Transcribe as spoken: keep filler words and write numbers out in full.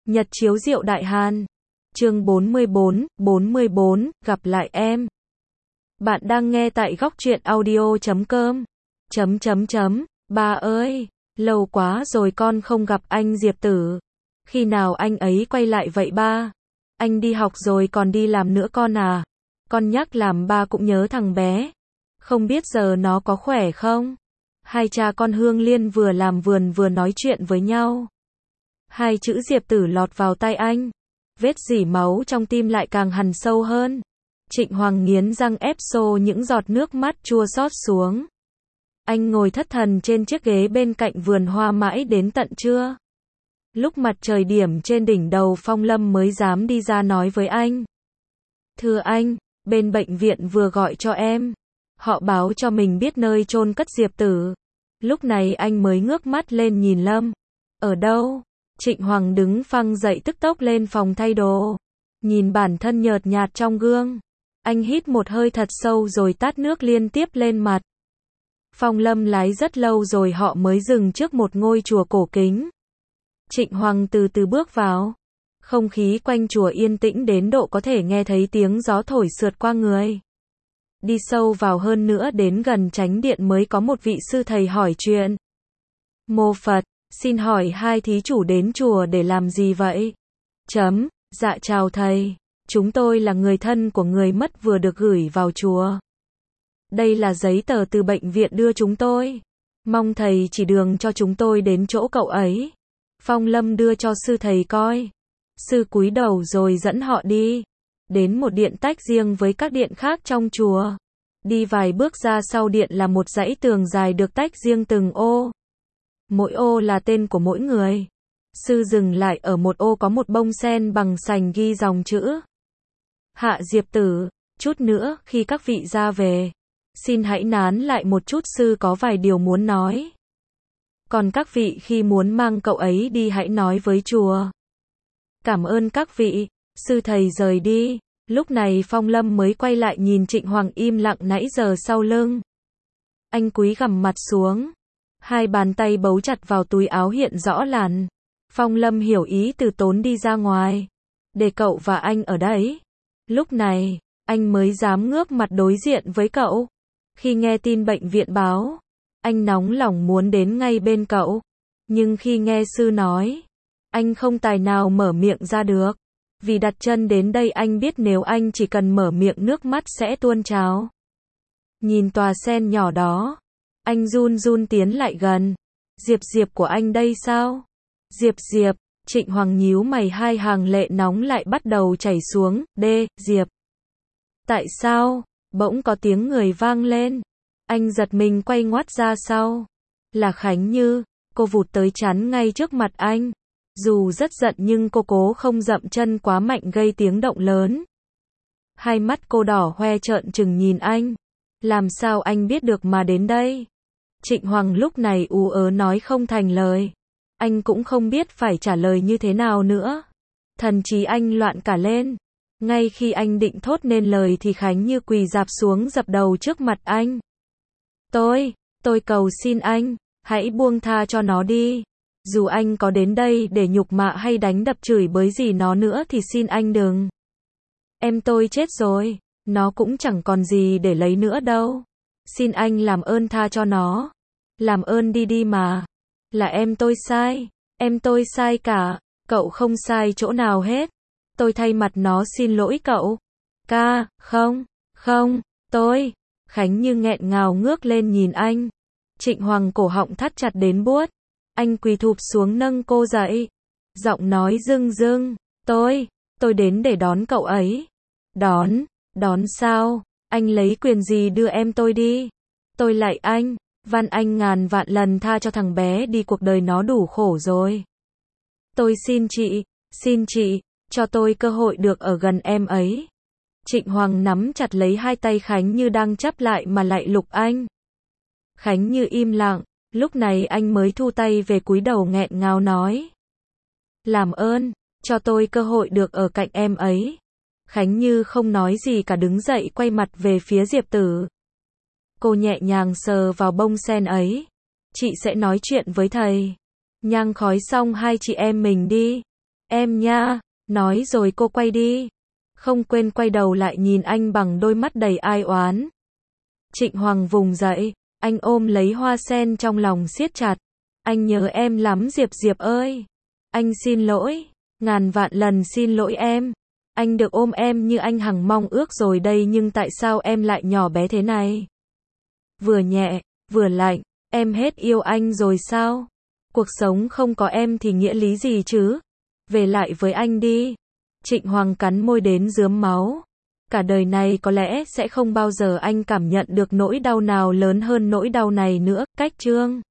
Nhật chiếu Diệu Đại Hàn. Chương bốn mươi bốn, bốn mươi bốn, gặp lại em. Bạn đang nghe tại góc truyện audio chấm com. Chấm chấm chấm, ba ơi, lâu quá rồi con không gặp anh Diệp Tử. Khi nào anh ấy quay lại vậy ba? Anh đi học rồi còn đi làm nữa con à? Con nhắc làm ba cũng nhớ thằng bé. Không biết giờ nó có khỏe không? Hai cha con Hương Liên vừa làm vườn vừa nói chuyện với nhau. Hai chữ Diệp Tử lọt vào tai anh. Vết rỉ máu trong tim lại càng hằn sâu hơn. Trịnh Hoàng nghiến răng ép xô những giọt nước mắt chua xót xuống. Anh ngồi thất thần trên chiếc ghế bên cạnh vườn hoa mãi đến tận trưa. Lúc mặt trời điểm trên đỉnh đầu Phong Lâm mới dám đi ra nói với anh. Thưa anh, bên bệnh viện vừa gọi cho em. Họ báo cho mình biết nơi chôn cất Diệp Tử. Lúc này anh mới ngước mắt lên nhìn Lâm. Ở đâu? Trịnh Hoàng đứng phăng dậy tức tốc lên phòng thay đồ. Nhìn bản thân nhợt nhạt trong gương. Anh hít một hơi thật sâu rồi tát nước liên tiếp lên mặt. Phong Lâm lái rất lâu rồi họ mới dừng trước một ngôi chùa cổ kính. Trịnh Hoàng từ từ bước vào. Không khí quanh chùa yên tĩnh đến độ có thể nghe thấy tiếng gió thổi sượt qua người. Đi sâu vào hơn nữa đến gần chánh điện mới có một vị sư thầy hỏi chuyện. Mô Phật, xin hỏi hai thí chủ đến chùa để làm gì vậy? Chấm, dạ chào thầy, chúng tôi là người thân của người mất vừa được gửi vào chùa. Đây là giấy tờ từ bệnh viện đưa chúng tôi. Mong thầy chỉ đường cho chúng tôi đến chỗ cậu ấy. Phong Lâm đưa cho sư thầy coi. Sư cúi đầu rồi dẫn họ đi. Đến một điện tách riêng với các điện khác trong chùa. Đi vài bước ra sau điện là một dãy tường dài được tách riêng từng ô. Mỗi ô là tên của mỗi người. Sư dừng lại ở một ô có một bông sen bằng sành ghi dòng chữ. Hạ Diệp Tử, chút nữa khi các vị ra về, xin hãy nán lại một chút, sư có vài điều muốn nói. Còn các vị khi muốn mang cậu ấy đi hãy nói với chùa. Cảm ơn các vị. Sư thầy rời đi. Lúc này Phong Lâm mới quay lại nhìn Trịnh Hoàng im lặng nãy giờ sau lưng. Anh cúi gằm mặt xuống. Hai bàn tay bấu chặt vào túi áo hiện rõ làn. Phong Lâm hiểu ý từ tốn đi ra ngoài. Để cậu và anh ở đấy. Lúc này, anh mới dám ngước mặt đối diện với cậu. Khi nghe tin bệnh viện báo, anh nóng lòng muốn đến ngay bên cậu. Nhưng khi nghe sư nói, anh không tài nào mở miệng ra được. Vì đặt chân đến đây anh biết nếu anh chỉ cần mở miệng nước mắt sẽ tuôn trào. Nhìn tòa sen nhỏ đó, anh run run tiến lại gần. Diệp Diệp của anh đây sao? Diệp Diệp, Trịnh Hoàng nhíu mày, hai hàng lệ nóng lại bắt đầu chảy xuống. Đê, Diệp. Tại sao? Bỗng có tiếng người vang lên. Anh giật mình quay ngoắt ra sau. Là Khánh Như, cô vụt tới chắn ngay trước mặt anh. Dù rất giận nhưng cô cố không dậm chân quá mạnh gây tiếng động lớn. Hai mắt cô đỏ hoe trợn trừng nhìn anh. Làm sao anh biết được mà đến đây? Trịnh Hoàng lúc này ú ớ nói không thành lời. Anh cũng không biết phải trả lời như thế nào nữa. Thần trí anh loạn cả lên. Ngay khi anh định thốt nên lời thì Khánh Như quỳ rạp xuống dập đầu trước mặt anh. Tôi, tôi cầu xin anh, hãy buông tha cho nó đi. Dù anh có đến đây để nhục mạ hay đánh đập chửi bới gì nó nữa thì xin anh đừng. Em tôi chết rồi, nó cũng chẳng còn gì để lấy nữa đâu. Xin anh làm ơn tha cho nó. Làm ơn đi đi mà. Là em tôi sai, em tôi sai cả, cậu không sai chỗ nào hết. Tôi thay mặt nó xin lỗi cậu. Ca, không, không, tôi. Khánh Như nghẹn ngào ngước lên nhìn anh. Trịnh Hoàng cổ họng thắt chặt đến buốt. Anh quỳ thụp xuống nâng cô dậy. Giọng nói rưng rưng. Tôi, tôi đến để đón cậu ấy. Đón, đón sao? Anh lấy quyền gì đưa em tôi đi? Tôi lạy anh, van anh ngàn vạn lần tha cho thằng bé đi, cuộc đời nó đủ khổ rồi. Tôi xin chị, xin chị, cho tôi cơ hội được ở gần em ấy. Trịnh Hoàng nắm chặt lấy hai tay Khánh Như đang chắp lại mà lạy lục anh. Khánh Như im lặng. Lúc này anh mới thu tay về cúi đầu nghẹn ngào nói. Làm ơn, cho tôi cơ hội được ở cạnh em ấy. Khánh Như không nói gì cả đứng dậy quay mặt về phía Diệp Tử. Cô nhẹ nhàng sờ vào bông sen ấy. Chị sẽ nói chuyện với thầy. Nhang khói xong hai chị em mình đi. Em nha, nói rồi cô quay đi. Không quên quay đầu lại nhìn anh bằng đôi mắt đầy ai oán. Trịnh Hoàng vùng dậy, anh ôm lấy hoa sen trong lòng siết chặt. Anh nhớ em lắm Diệp Diệp ơi. Anh xin lỗi, ngàn vạn lần xin lỗi em. Anh được ôm em như anh hằng mong ước rồi đây nhưng tại sao em lại nhỏ bé thế này? Vừa nhẹ, vừa lạnh, em hết yêu anh rồi sao? Cuộc sống không có em thì nghĩa lý gì chứ? Về lại với anh đi. Trịnh Hoàng cắn môi đến rướm máu. Cả đời này có lẽ sẽ không bao giờ anh cảm nhận được nỗi đau nào lớn hơn nỗi đau này nữa. Cách chương